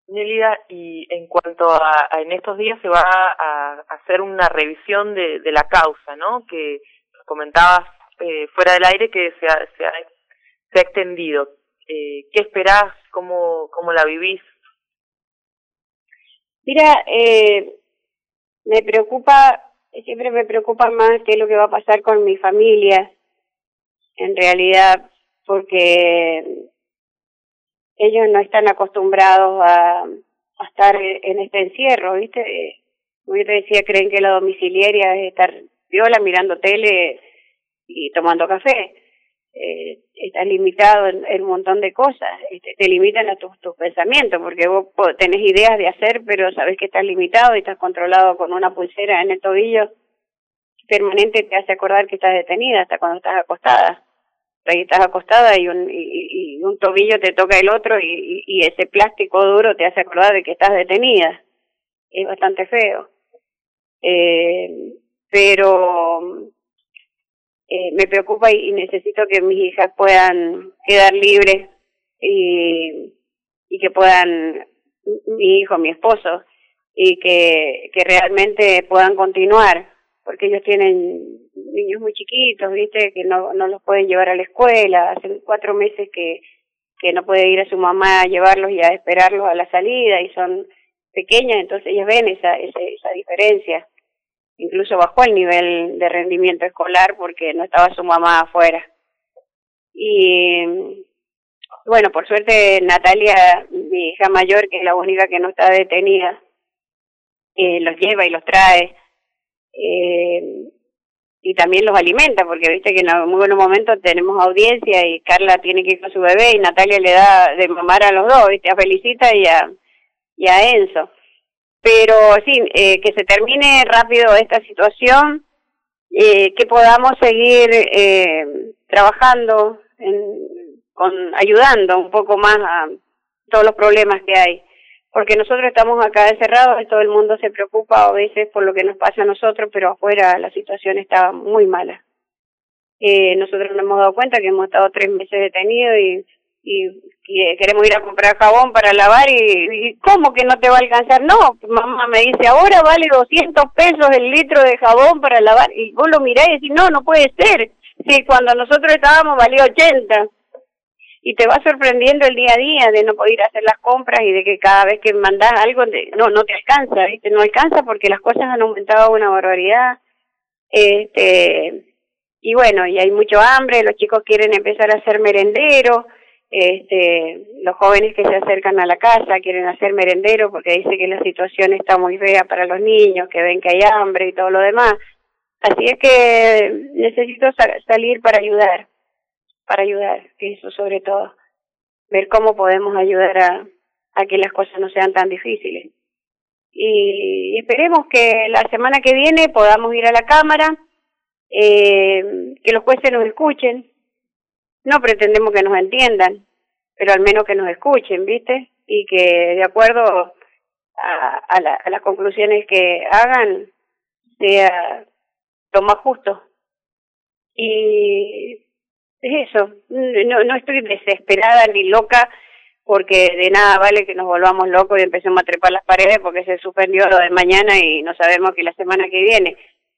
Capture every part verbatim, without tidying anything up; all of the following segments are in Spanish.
Nélida, y en cuanto a, a en estos días se va a, a hacer una revisión de, de la causa, ¿no? Que comentabas eh, fuera del aire que se ha, se ha, se ha extendido. Eh, ¿Qué esperás? ¿Cómo, cómo la vivís? Mira, eh, me preocupa, siempre me preocupa más qué es lo que va a pasar con mi familia, en realidad, porque ellos no están acostumbrados a, a estar en este encierro, ¿viste? Como yo te decía, creen que la domiciliaria es estar viola mirando tele y tomando café. Eh, estás limitado en, en un montón de cosas, este, te limitan a tus, tus pensamientos, porque vos tenés ideas de hacer, pero sabés que estás limitado y estás controlado con una pulsera en el tobillo permanente, te hace acordar que estás detenida hasta cuando estás acostada. Ahí estás acostada y un, y, y un tobillo te toca el otro y, y, y ese plástico duro te hace acordar de que estás detenida. Es bastante feo. Eh, pero eh, me preocupa y, y necesito que mis hijas puedan quedar libres y, y que puedan, mi hijo, mi esposo, y que, que realmente puedan continuar, porque ellos tienen niños muy chiquitos, viste, que no no los pueden llevar a la escuela, hace cuatro meses que que no puede ir a su mamá a llevarlos y a esperarlos a la salida, y son pequeñas, entonces ellas ven esa esa, esa diferencia. Incluso bajó el nivel de rendimiento escolar porque no estaba su mamá afuera. Y bueno, por suerte Natalia, mi hija mayor, que es la única que no está detenida, eh, los lleva y los trae. Eh, y también los alimenta, porque viste que en muy buenos momentos tenemos audiencia y Carla tiene que ir con su bebé y Natalia le da de mamar a los dos, viste, a Felicita y a, y a Enzo. Pero sí, eh, que se termine rápido esta situación, eh, que podamos seguir eh, trabajando, en, con ayudando un poco más a todos los problemas que hay. Porque nosotros estamos acá encerrados y todo el mundo se preocupa a veces por lo que nos pasa a nosotros, pero afuera la situación está muy mala. Eh, nosotros nos hemos dado cuenta que hemos estado tres meses detenidos y, y, y queremos ir a comprar jabón para lavar y, y ¿cómo que no te va a alcanzar? No, mamá me dice, ahora vale doscientos pesos el litro de jabón para lavar. Y vos lo mirás y decís, no, no puede ser. Sí, cuando nosotros estábamos valía ochenta. Y te va sorprendiendo el día a día de no poder hacer las compras y de que cada vez que mandás algo no no te alcanza, ¿viste? No alcanza porque las cosas han aumentado una barbaridad. Este, y bueno, y hay mucho hambre, los chicos quieren empezar a hacer merendero, este, los jóvenes que se acercan a la casa quieren hacer merendero porque dice que la situación está muy fea para los niños, que ven que hay hambre y todo lo demás. Así es que necesito sal- salir para ayudar. para ayudar, eso sobre todo, ver cómo podemos ayudar a, a que las cosas no sean tan difíciles. Y esperemos que la semana que viene podamos ir a la Cámara, eh, que los jueces nos escuchen. No pretendemos que nos entiendan, pero al menos que nos escuchen, ¿viste? Y que de acuerdo a, a, la, a las conclusiones que hagan sea lo más justo. Y es eso, no, no estoy desesperada ni loca, porque de nada vale que nos volvamos locos y empecemos a trepar las paredes porque se suspendió lo de mañana y no sabemos que la semana que viene.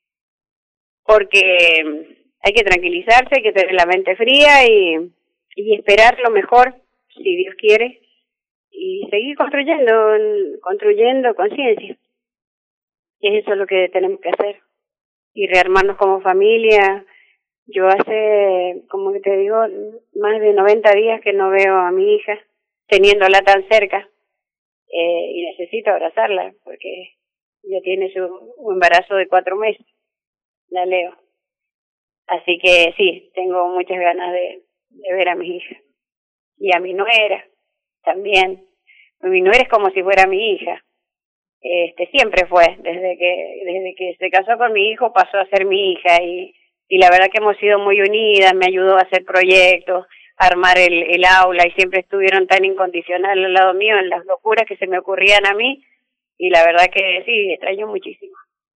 Porque hay que tranquilizarse, hay que tener la mente fría y, y esperar lo mejor, si Dios quiere, y seguir construyendo, construyendo conciencia. Y eso es lo que tenemos que hacer. Y rearmarnos como familia. Yo hace, como que te digo, más de noventa días que no veo a mi hija, teniéndola tan cerca, eh, y necesito abrazarla, porque ella tiene su un embarazo de cuatro meses, la Leo. Así que sí, tengo muchas ganas de, de ver a mi hija. Y a mi nuera, también. Mi nuera es como si fuera mi hija. Este, siempre fue, desde que, desde que se casó con mi hijo pasó a ser mi hija, y y la verdad que hemos sido muy unidas, me ayudó a hacer proyectos, a armar el, el aula, y siempre estuvieron tan incondicional al lado mío en las locuras que se me ocurrían a mí, y la verdad que sí, extraño muchísimo.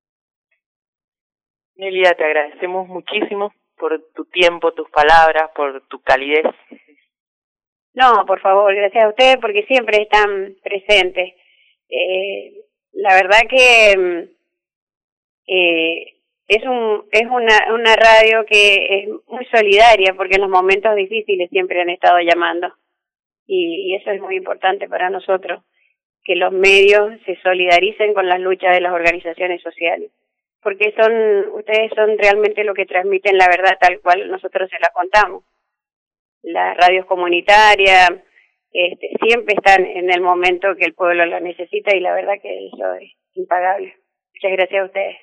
Nélida, te agradecemos muchísimo por tu tiempo, tus palabras, por tu calidez. No, por favor, gracias a ustedes porque siempre están presentes. Eh, la verdad que eh, es un es una una radio que es muy solidaria porque en los momentos difíciles siempre han estado llamando y, y eso es muy importante para nosotros, que los medios se solidaricen con las luchas de las organizaciones sociales, porque son ustedes son realmente lo que transmiten la verdad tal cual nosotros se la contamos. Las radios comunitarias este, siempre están en el momento que el pueblo lo necesita y la verdad que eso es impagable. Muchas gracias a ustedes.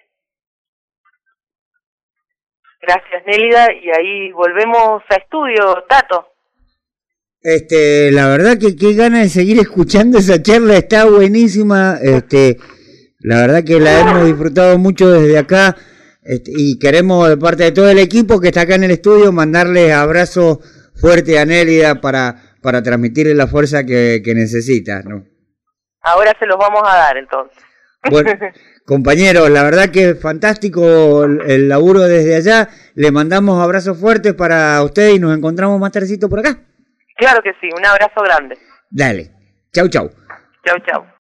Gracias, Nélida, y ahí volvemos a estudio, Tato. Este, la verdad que qué ganas de seguir escuchando esa charla, está buenísima, este, la verdad que la hemos disfrutado mucho desde acá, este, y queremos de parte de todo el equipo que está acá en el estudio mandarles abrazos fuerte a Nélida para, para transmitirle la fuerza que, que necesita, ¿no? Ahora se los vamos a dar, entonces. Bueno, compañeros, la verdad que es fantástico el, el laburo desde allá. Le mandamos abrazos fuertes para ustedes y nos encontramos más tardecito por acá. Claro que sí, un abrazo grande. Dale, chau, chau. Chau, chau.